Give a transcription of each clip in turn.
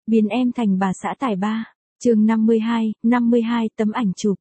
Biến em thành bà xã tài ba. Chương 52 tấm ảnh chụp.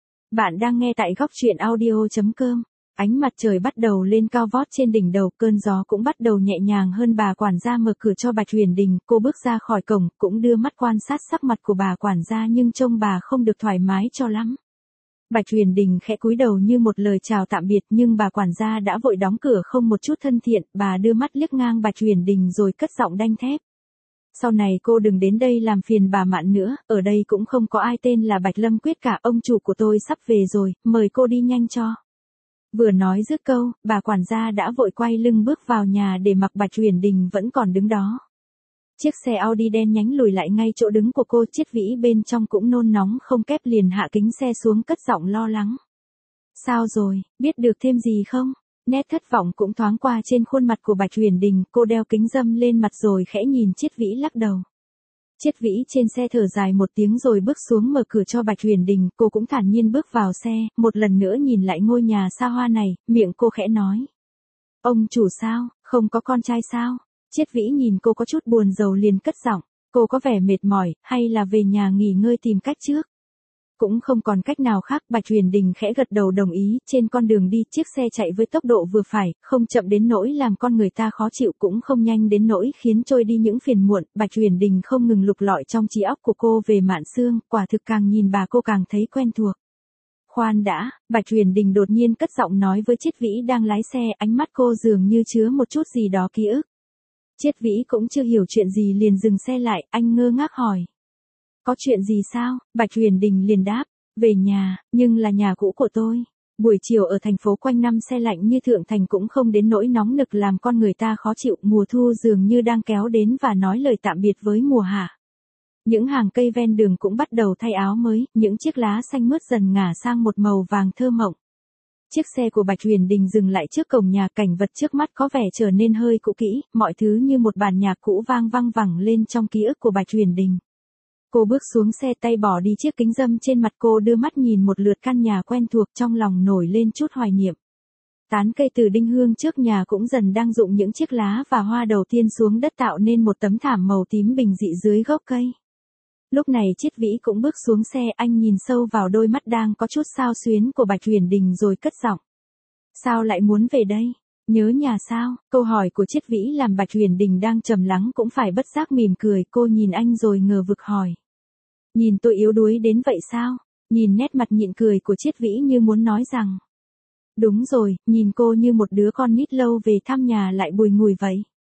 Bạn đang nghe tại góc truyện audio.com. Ánh mặt trời bắt đầu lên cao vót trên đỉnh đầu, cơn gió cũng bắt đầu nhẹ nhàng hơn. Bà quản gia mở cửa cho Bạch Huyền Đình, cô bước ra khỏi cổng, cũng đưa mắt quan sát sắc mặt của bà quản gia nhưng trông bà không được thoải mái cho lắm. Bạch Huyền Đình khẽ cúi đầu như một lời chào tạm biệt nhưng bà quản gia đã vội đóng cửa không một chút thân thiện, bà đưa mắt liếc ngang Bạch Huyền Đình rồi cất giọng đanh thép. Sau này cô đừng đến đây làm phiền bà Mạn nữa, ở đây cũng không có ai tên là Bạch Lâm Quyết cả, ông chủ của tôi sắp về rồi, mời cô đi nhanh cho. Vừa nói dứt câu, bà quản gia đã vội quay lưng bước vào nhà để mặc Bạch Huyền Đình vẫn còn đứng đó. Chiếc xe Audi đen nhánh lùi lại ngay chỗ đứng của cô, Chiết Vĩ bên trong cũng nôn nóng không kép liền hạ kính xe xuống cất giọng lo lắng. Sao rồi, biết được thêm gì không? Nét thất vọng cũng thoáng qua trên khuôn mặt của Bạch Huyền Đình, cô đeo kính râm lên mặt rồi khẽ nhìn Chiết Vĩ lắc đầu. Chiết Vĩ trên xe thở dài một tiếng rồi bước xuống mở cửa cho Bạch Huyền Đình, cô cũng thản nhiên bước vào xe, một lần nữa nhìn lại ngôi nhà xa hoa này, miệng cô khẽ nói. Ông chủ sao, không có con trai sao? Chiết Vĩ nhìn cô có chút buồn rầu liền cất giọng, cô có vẻ mệt mỏi, hay là về nhà nghỉ ngơi tìm cách trước? Cũng không còn cách nào khác, Bạch Huyền Đình khẽ gật đầu đồng ý, trên con đường đi, chiếc xe chạy với tốc độ vừa phải, không chậm đến nỗi làm con người ta khó chịu cũng không nhanh đến nỗi khiến trôi đi những phiền muộn, Bạch Huyền Đình không ngừng lục lọi trong trí óc của cô về Mạn Sương, quả thực càng nhìn bà cô càng thấy quen thuộc. Khoan đã, Bạch Huyền Đình đột nhiên cất giọng nói với Chiết Vĩ đang lái xe, ánh mắt cô dường như chứa một chút gì đó ký ức. Chiết Vĩ cũng chưa hiểu chuyện gì liền dừng xe lại, anh ngơ ngác hỏi. Có chuyện gì sao? Bạch Huyền Đình liền đáp, về nhà, nhưng là nhà cũ của tôi. Buổi chiều ở thành phố quanh năm se lạnh như thượng thành cũng không đến nỗi nóng nực làm con người ta khó chịu, mùa thu dường như đang kéo đến và nói lời tạm biệt với mùa hạ. Những hàng cây ven đường cũng bắt đầu thay áo mới, những chiếc lá xanh mướt dần ngả sang một màu vàng thơ mộng. Chiếc xe của Bạch Huyền Đình dừng lại trước cổng nhà, cảnh vật trước mắt có vẻ trở nên hơi cũ kỹ, mọi thứ như một bản nhạc cũ vang vẳng lên trong ký ức của Bạch Huyền Đình. Cô bước xuống xe, tay bỏ đi chiếc kính râm trên mặt, cô đưa mắt nhìn một lượt căn nhà quen thuộc, trong lòng nổi lên chút hoài niệm. Tán cây từ đinh hương trước nhà cũng dần đang rụng những chiếc lá và hoa đầu tiên xuống đất tạo nên một tấm thảm màu tím bình dị dưới gốc cây. Lúc này Chiết Vĩ cũng bước xuống xe, anh nhìn sâu vào đôi mắt đang có chút xao xuyến của Bạch Huyền Đình rồi cất giọng. Sao lại muốn về đây? Nhớ nhà sao? Câu hỏi của Chiết Vĩ làm Bạch Huyền Đình đang trầm lắng cũng phải bất giác mỉm cười, cô nhìn anh rồi ngờ vực hỏi. Nhìn tôi yếu đuối đến vậy sao? Nhìn nét mặt nhịn cười của Chiết Vĩ như muốn nói rằng. Đúng rồi, nhìn cô như một đứa con nít lâu về thăm nhà lại bùi ngùi vậy.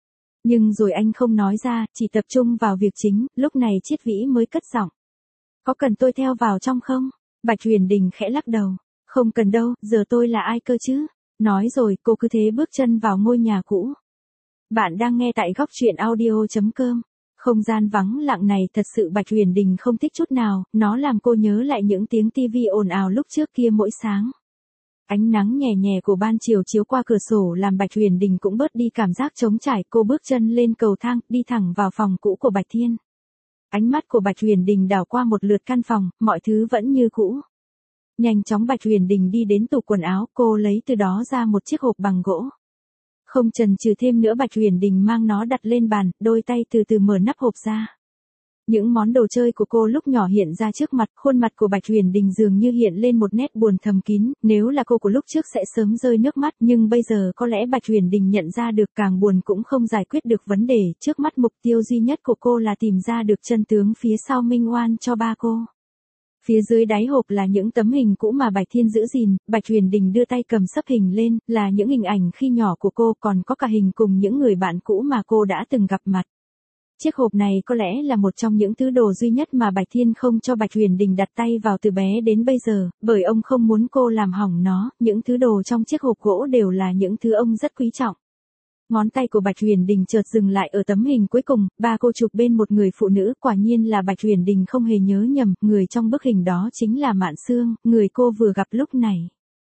Nhưng rồi anh không nói ra, chỉ tập trung vào việc chính, lúc này Chiết Vĩ mới cất giọng. Có cần tôi theo vào trong không? Bạch Huyền Đình khẽ lắc đầu. Không cần đâu, giờ tôi là ai cơ chứ? Nói rồi, cô cứ thế bước chân vào ngôi nhà cũ. Bạn đang nghe tại góc truyện audio.com. Không gian vắng lặng này thật sự Bạch Huyền Đình không thích chút nào, nó làm cô nhớ lại những tiếng tivi ồn ào lúc trước kia mỗi sáng. Ánh nắng nhẹ nhẹ của ban chiều chiếu qua cửa sổ làm Bạch Huyền Đình cũng bớt đi cảm giác trống trải, cô bước chân lên cầu thang, đi thẳng vào phòng cũ của Bạch Thiên. Ánh mắt của Bạch Huyền Đình đảo qua một lượt căn phòng, mọi thứ vẫn như cũ. Nhanh chóng Bạch Huyền Đình đi đến tủ quần áo, cô lấy từ đó ra một chiếc hộp bằng gỗ. Không chần chừ thêm nữa Bạch Huyền Đình mang nó đặt lên bàn, đôi tay từ từ mở nắp hộp ra. Những món đồ chơi của cô lúc nhỏ hiện ra trước mặt, khuôn mặt của Bạch Huyền Đình dường như hiện lên một nét buồn thầm kín, nếu là cô của lúc trước sẽ sớm rơi nước mắt, nhưng bây giờ có lẽ Bạch Huyền Đình nhận ra được càng buồn cũng không giải quyết được vấn đề, trước mắt mục tiêu duy nhất của cô là tìm ra được chân tướng phía sau minh oan cho ba cô. Phía dưới đáy hộp là những tấm hình cũ mà Bạch Thiên giữ gìn, Bạch Huyền Đình đưa tay cầm sấp hình lên, là những hình ảnh khi nhỏ của cô, còn có cả hình cùng những người bạn cũ mà cô đã từng gặp mặt. Chiếc hộp này có lẽ là một trong những thứ đồ duy nhất mà Bạch Thiên không cho Bạch Huyền Đình đặt tay vào từ bé đến bây giờ, bởi ông không muốn cô làm hỏng nó, những thứ đồ trong chiếc hộp gỗ đều là những thứ ông rất quý trọng. Ngón tay của Bạch Huyền Đình chợt dừng lại ở tấm hình cuối cùng, ba cô chụp bên một người phụ nữ, quả nhiên là Bạch Huyền Đình không hề nhớ nhầm, người trong bức hình đó chính là Mạn Sương, người cô vừa gặp lúc này.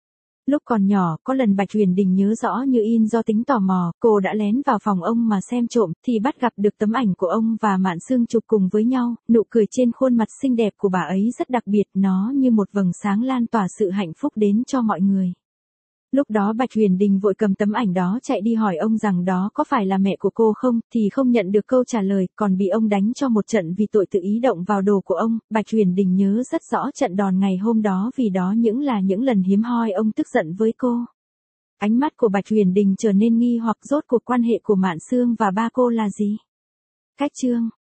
Lúc còn nhỏ, có lần Bạch Huyền Đình nhớ rõ như in do tính tò mò, cô đã lén vào phòng ông mà xem trộm, thì bắt gặp được tấm ảnh của ông và Mạn Sương chụp cùng với nhau, nụ cười trên khuôn mặt xinh đẹp của bà ấy rất đặc biệt, nó như một vầng sáng lan tỏa sự hạnh phúc đến cho mọi người. Lúc đó Bạch Huyền Đình vội cầm tấm ảnh đó chạy đi hỏi ông rằng đó có phải là mẹ của cô không, thì không nhận được câu trả lời, còn bị ông đánh cho một trận vì tội tự ý động vào đồ của ông. Bạch Huyền Đình nhớ rất rõ trận đòn ngày hôm đó vì đó là những lần hiếm hoi ông tức giận với cô. Ánh mắt của Bạch Huyền Đình trở nên nghi hoặc rốt cuộc quan hệ của Mạn Sương và ba cô là gì? Cách chương